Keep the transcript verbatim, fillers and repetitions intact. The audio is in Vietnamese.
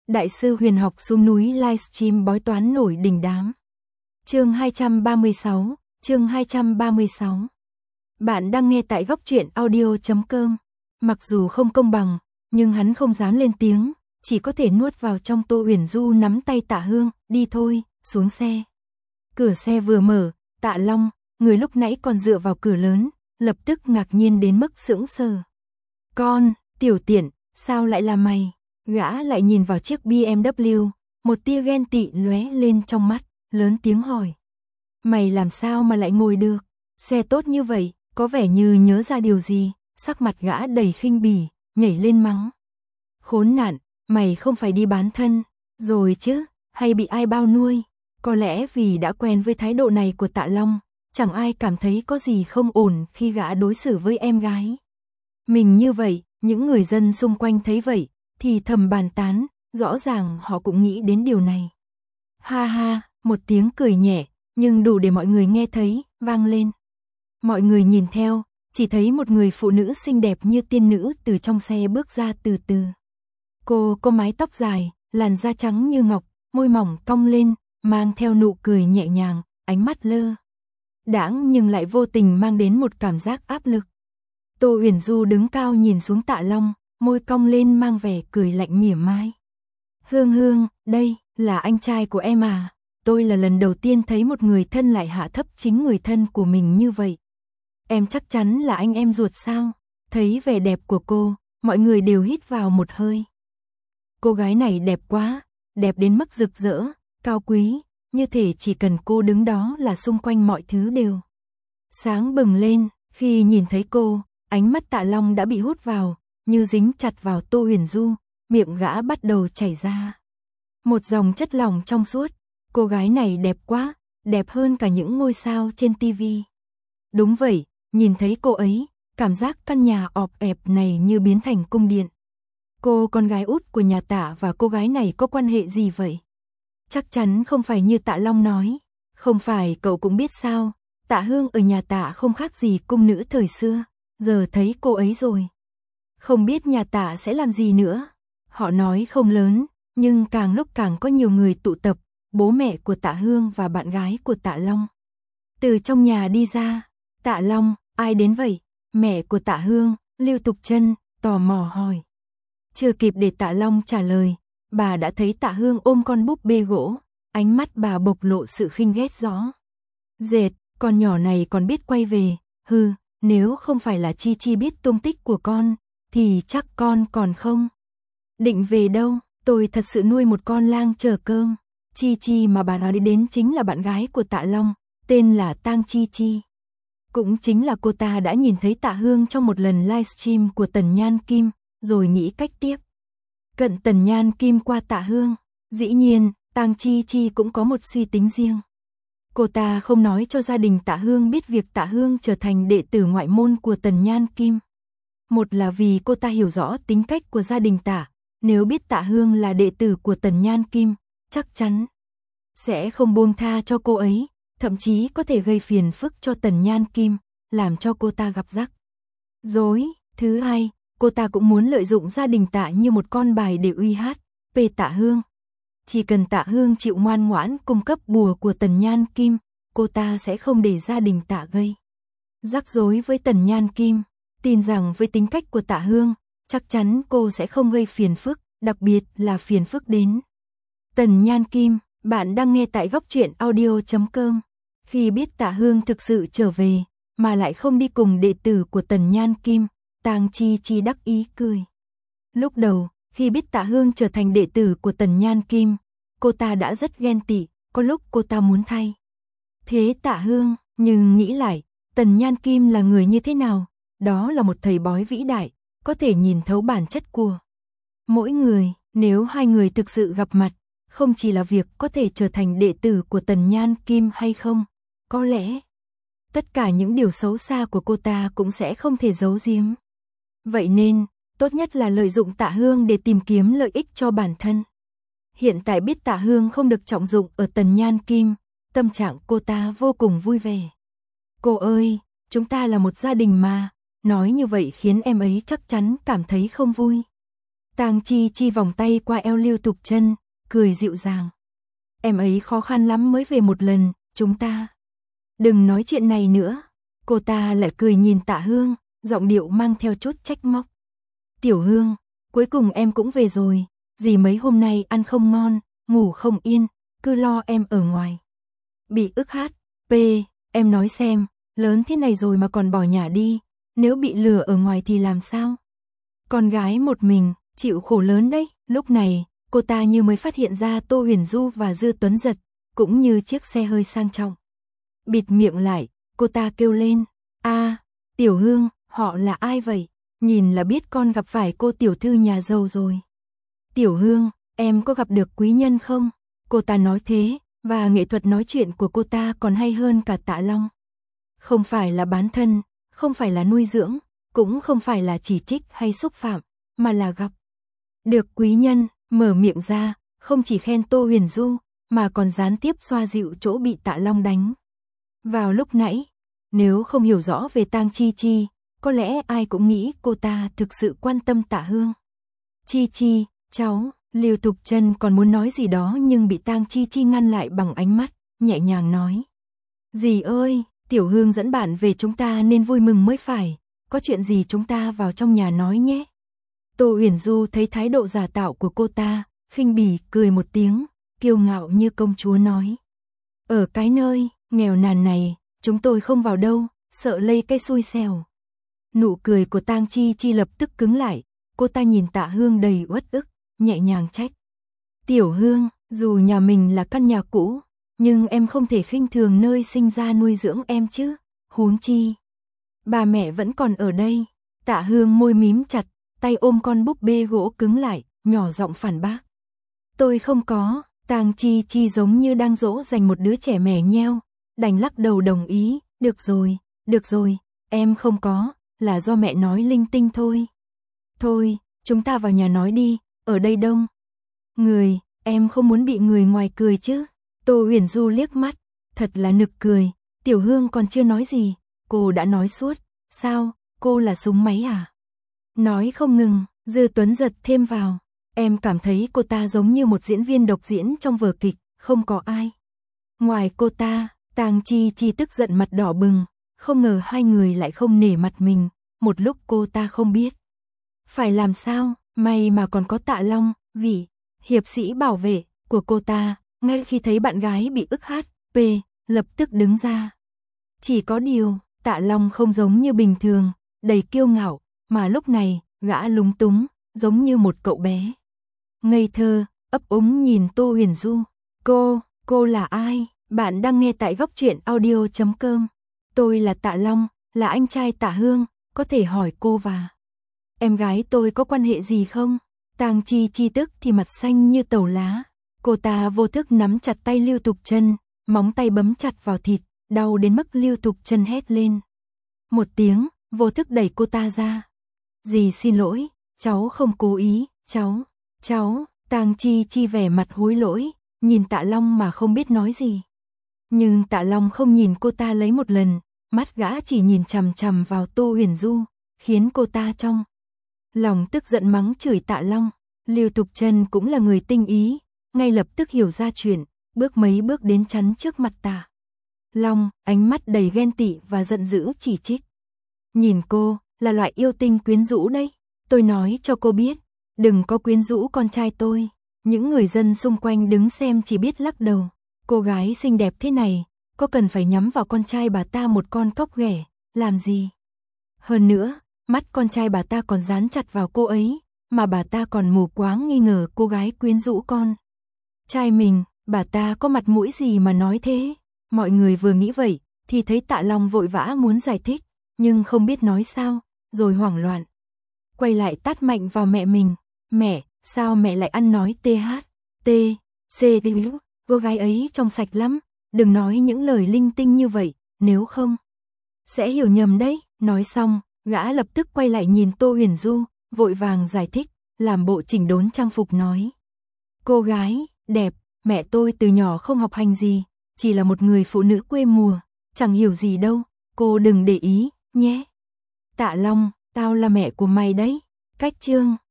Đại sư huyền học xuống núi livestream bói toán nổi đình đám. Chương hai trăm ba mươi sáu, chương hai trăm ba mươi sáu. Bạn đang nghe tại góc truyện audio chấm com. Mặc dù không công bằng, nhưng hắn không dám lên tiếng, chỉ có thể nuốt vào trong. Tô Uyển Du nắm tay Tạ Hương, đi thôi, xuống xe. Cửa xe vừa mở, Tạ Long, người lúc nãy còn dựa vào cửa lớn, lập tức ngạc nhiên đến mức sững sờ. Con, tiểu tiện, sao lại là mày? Gã lại nhìn vào chiếc bê em vê, một tia ghen tị lóe lên trong mắt, lớn tiếng hỏi. Mày làm sao mà lại ngồi được? Xe tốt như vậy, có vẻ như nhớ ra điều gì, sắc mặt gã đầy khinh bỉ, nhảy lên mắng. Khốn nạn, mày không phải đi bán thân, rồi chứ, hay bị ai bao nuôi? Có lẽ vì đã quen với thái độ này của Tạ Long, chẳng ai cảm thấy có gì không ổn khi gã đối xử với em gái. Mình như vậy, những người dân xung quanh thấy vậy, thì thầm bàn tán, rõ ràng họ cũng nghĩ đến điều này. Ha ha, một tiếng cười nhẹ, nhưng đủ để mọi người nghe thấy, vang lên. Mọi người nhìn theo, chỉ thấy một người phụ nữ xinh đẹp như tiên nữ từ trong xe bước ra từ từ. Cô có mái tóc dài, làn da trắng như ngọc, môi mỏng cong lên, mang theo nụ cười nhẹ nhàng, ánh mắt lơ đãng nhưng lại vô tình mang đến một cảm giác áp lực. Tô Uyển Du đứng cao nhìn xuống Tạ Long, môi cong lên mang vẻ cười lạnh mỉa mai. Hương Hương, đây, là anh trai của em à? Tôi là lần đầu tiên thấy một người thân lại hạ thấp chính người thân của mình như vậy. Em chắc chắn là anh em ruột sao? Thấy vẻ đẹp của cô, mọi người đều hít vào một hơi. Cô gái này đẹp quá, đẹp đến mức rực rỡ, cao quý, như thể chỉ cần cô đứng đó là xung quanh mọi thứ đều sáng bừng lên. Khi nhìn thấy cô, ánh mắt Tạ Long đã bị hút vào, như dính chặt vào Tô Uyển Du, miệng gã bắt đầu chảy ra một dòng chất lỏng trong suốt. Cô gái này đẹp quá, đẹp hơn cả những ngôi sao trên tivi. Đúng vậy, nhìn thấy cô ấy, cảm giác căn nhà ọp ẹp này như biến thành cung điện. Cô con gái út của nhà Tạ và cô gái này có quan hệ gì vậy? Chắc chắn không phải như Tạ Long nói. Không phải cậu cũng biết sao, Tạ Hương ở nhà Tạ không khác gì cung nữ thời xưa, giờ thấy cô ấy rồi. Không biết nhà Tạ sẽ làm gì nữa. Họ nói không lớn, nhưng càng lúc càng có nhiều người tụ tập, bố mẹ của Tạ Hương và bạn gái của Tạ Long. Từ trong nhà đi ra, Tạ Long, ai đến vậy? Mẹ của Tạ Hương, Lưu Tục Chân, tò mò hỏi. Chưa kịp để Tạ Long trả lời, bà đã thấy Tạ Hương ôm con búp bê gỗ, ánh mắt bà bộc lộ sự khinh ghét rõ. Dệt, con nhỏ này còn biết quay về, hừ, nếu không phải là Chi Chi biết tung tích của con, thì chắc con còn không định về đâu. Tôi thật sự nuôi một con lang chờ cơm. Chi Chi mà bà nói đến chính là bạn gái của Tạ Long, tên là Tang Chi Chi. Cũng chính là cô ta đã nhìn thấy Tạ Hương trong một lần livestream của Tần Nhan Kim, rồi nghĩ cách tiếp cận Tần Nhan Kim qua Tạ Hương. Dĩ nhiên, Tang Chi Chi cũng có một suy tính riêng. Cô ta không nói cho gia đình Tạ Hương biết việc Tạ Hương trở thành đệ tử ngoại môn của Tần Nhan Kim. Một là vì cô ta hiểu rõ tính cách của gia đình Tạ, nếu biết Tạ Hương là đệ tử của Tần Nhan Kim, chắc chắn sẽ không buông tha cho cô ấy, thậm chí có thể gây phiền phức cho Tần Nhan Kim, làm cho cô ta gặp rắc rối. Thứ hai, cô ta cũng muốn lợi dụng gia đình Tạ như một con bài để uy hát về Tạ Hương. Chỉ cần Tạ Hương chịu ngoan ngoãn cung cấp bùa của Tần Nhan Kim, cô ta sẽ không để gia đình Tạ gây rắc rối với Tần Nhan Kim. Tin rằng với tính cách của Tạ Hương, chắc chắn cô sẽ không gây phiền phức, đặc biệt là phiền phức đến Tần Nhan Kim. Bạn đang nghe tại góc truyện audio chấm com. Khi biết Tạ Hương thực sự trở về, mà lại không đi cùng đệ tử của Tần Nhan Kim, Tang Chi Chi đắc ý cười. Lúc đầu, khi biết Tạ Hương trở thành đệ tử của Tần Nhan Kim, cô ta đã rất ghen tị, có lúc cô ta muốn thay thế Tạ Hương, nhưng nghĩ lại, Tần Nhan Kim là người như thế nào? Đó là một thầy bói vĩ đại, có thể nhìn thấu bản chất của mỗi người. Nếu hai người thực sự gặp mặt, không chỉ là việc có thể trở thành đệ tử của Tần Nhan Kim hay không, có lẽ tất cả những điều xấu xa của cô ta cũng sẽ không thể giấu giếm. Vậy nên, tốt nhất là lợi dụng Tạ Hương để tìm kiếm lợi ích cho bản thân. Hiện tại biết Tạ Hương không được trọng dụng ở Tần Nhan Kim, tâm trạng cô ta vô cùng vui vẻ. Cô ơi, chúng ta là một gia đình mà, nói như vậy khiến em ấy chắc chắn cảm thấy không vui. Tang Chi Chi vòng tay qua eo Lưu Tục Chân, cười dịu dàng. Em ấy khó khăn lắm mới về một lần, chúng ta. Đừng nói chuyện này nữa. Cô ta lại cười nhìn Tạ Hương, giọng điệu mang theo chút trách móc. Tiểu Hương, cuối cùng em cũng về rồi, dì mấy hôm nay ăn không ngon, ngủ không yên, cứ lo em ở ngoài. Bị ức hát, p, em nói xem, lớn thế này rồi mà còn bỏ nhà đi, nếu bị lừa ở ngoài thì làm sao? Con gái một mình, chịu khổ lớn đấy. Lúc này, cô ta như mới phát hiện ra Tô Huyền Du và Dư Tuấn Giật, cũng như chiếc xe hơi sang trọng. Bịt miệng lại, cô ta kêu lên, a, Tiểu Hương, họ là ai vậy? Nhìn là biết con gặp phải cô tiểu thư nhà giàu rồi. Tiểu Hương, em có gặp được quý nhân không? Cô ta nói thế, và nghệ thuật nói chuyện của cô ta còn hay hơn cả Tạ Long. Không phải là bán thân, không phải là nuôi dưỡng, cũng không phải là chỉ trích hay xúc phạm, mà là gặp được quý nhân, mở miệng ra, không chỉ khen Tô Huyền Du, mà còn gián tiếp xoa dịu chỗ bị Tạ Long đánh. Vào lúc nãy, nếu không hiểu rõ về Tang Chi Chi, có lẽ ai cũng nghĩ cô ta thực sự quan tâm Tạ Hương. Chi Chi, cháu, Lưu Tục Chân còn muốn nói gì đó nhưng bị Tang Chi Chi ngăn lại bằng ánh mắt, nhẹ nhàng nói. Dì ơi, Tiểu Hương dẫn bạn về chúng ta nên vui mừng mới phải, có chuyện gì chúng ta vào trong nhà nói nhé. Tô Huyền Du thấy thái độ giả tạo của cô ta, khinh bỉ cười một tiếng, kiêu ngạo như công chúa nói. Ở cái nơi nghèo nàn này, chúng tôi không vào đâu, sợ lây cái xui xẻo. Nụ cười của Tang Chi Chi lập tức cứng lại, cô ta nhìn Tạ Hương đầy uất ức, nhẹ nhàng trách. Tiểu Hương, dù nhà mình là căn nhà cũ, nhưng em không thể khinh thường nơi sinh ra nuôi dưỡng em chứ, huống chi. Bà mẹ vẫn còn ở đây. Tạ Hương môi mím chặt, tay ôm con búp bê gỗ cứng lại, nhỏ giọng phản bác. Tôi không có. Tang Chi Chi giống như đang dỗ dành một đứa trẻ mè nheo, đành lắc đầu đồng ý, được rồi, được rồi, em không có, là do mẹ nói linh tinh thôi. Thôi, chúng ta vào nhà nói đi, ở đây đông người, em không muốn bị người ngoài cười chứ. Tô Huyền Du liếc mắt, thật là nực cười, Tiểu Hương còn chưa nói gì, cô đã nói suốt, sao, cô là súng máy à? Nói không ngừng, Dư Tuấn Giật thêm vào. Em cảm thấy cô ta giống như một diễn viên độc diễn trong vở kịch, không có ai ngoài cô ta. Tang Chi Chi tức giận mặt đỏ bừng, không ngờ hai người lại không nể mặt mình, một lúc cô ta không biết phải làm sao, may mà còn có Tạ Long, vị hiệp sĩ bảo vệ của cô ta, ngay khi thấy bạn gái bị ức hát, p, lập tức đứng ra. Chỉ có điều, Tạ Long không giống như bình thường, đầy kiêu ngạo, mà lúc này, gã lúng túng, giống như một cậu bé ngây thơ, ấp úng nhìn Tô Huyền Du. Cô, cô là ai? Bạn đang nghe tại góc truyện audio chấm com. Tôi là Tạ Long, là anh trai Tạ Hương, có thể hỏi cô và em gái tôi có quan hệ gì không? Tang Chi Chi tức thì mặt xanh như tàu lá. Cô ta vô thức nắm chặt tay Lưu Tục Chân, móng tay bấm chặt vào thịt, đau đến mức Lưu Tục Chân hét lên. Một tiếng, vô thức đẩy cô ta ra. Dì xin lỗi, cháu không cố ý, cháu, cháu. Tang Chi Chi vẻ mặt hối lỗi, nhìn Tạ Long mà không biết nói gì. Nhưng Tạ Long không nhìn cô ta lấy một lần, mắt gã chỉ nhìn chằm chằm vào Tô Huyền Du, khiến cô ta trong lòng tức giận mắng chửi Tạ Long. Lưu Tục Chân cũng là người tinh ý, ngay lập tức hiểu ra chuyện, bước mấy bước đến chắn trước mặt Tạ Long, ánh mắt đầy ghen tị và giận dữ chỉ trích. Nhìn cô, là loại yêu tinh quyến rũ đấy, tôi nói cho cô biết, đừng có quyến rũ con trai tôi. Những người dân xung quanh đứng xem chỉ biết lắc đầu. Cô gái xinh đẹp thế này, có cần phải nhắm vào con trai bà ta một con cóc ghẻ, làm gì? Hơn nữa, mắt con trai bà ta còn dán chặt vào cô ấy, mà bà ta còn mù quáng nghi ngờ cô gái quyến rũ con trai mình, bà ta có mặt mũi gì mà nói thế? Mọi người vừa nghĩ vậy, thì thấy Tạ Long vội vã muốn giải thích, nhưng không biết nói sao, rồi hoảng loạn. Quay lại tát mạnh vào mẹ mình. Mẹ, sao mẹ lại ăn nói th, t, c, cô gái ấy trong sạch lắm, đừng nói những lời linh tinh như vậy, nếu không sẽ hiểu nhầm đấy. Nói xong, gã lập tức quay lại nhìn Tô Huyền Du, vội vàng giải thích, làm bộ chỉnh đốn trang phục nói. Cô gái, đẹp, mẹ tôi từ nhỏ không học hành gì, chỉ là một người phụ nữ quê mùa, chẳng hiểu gì đâu, cô đừng để ý, nhé. Tạ Long, tao là mẹ của mày đấy. Cách chương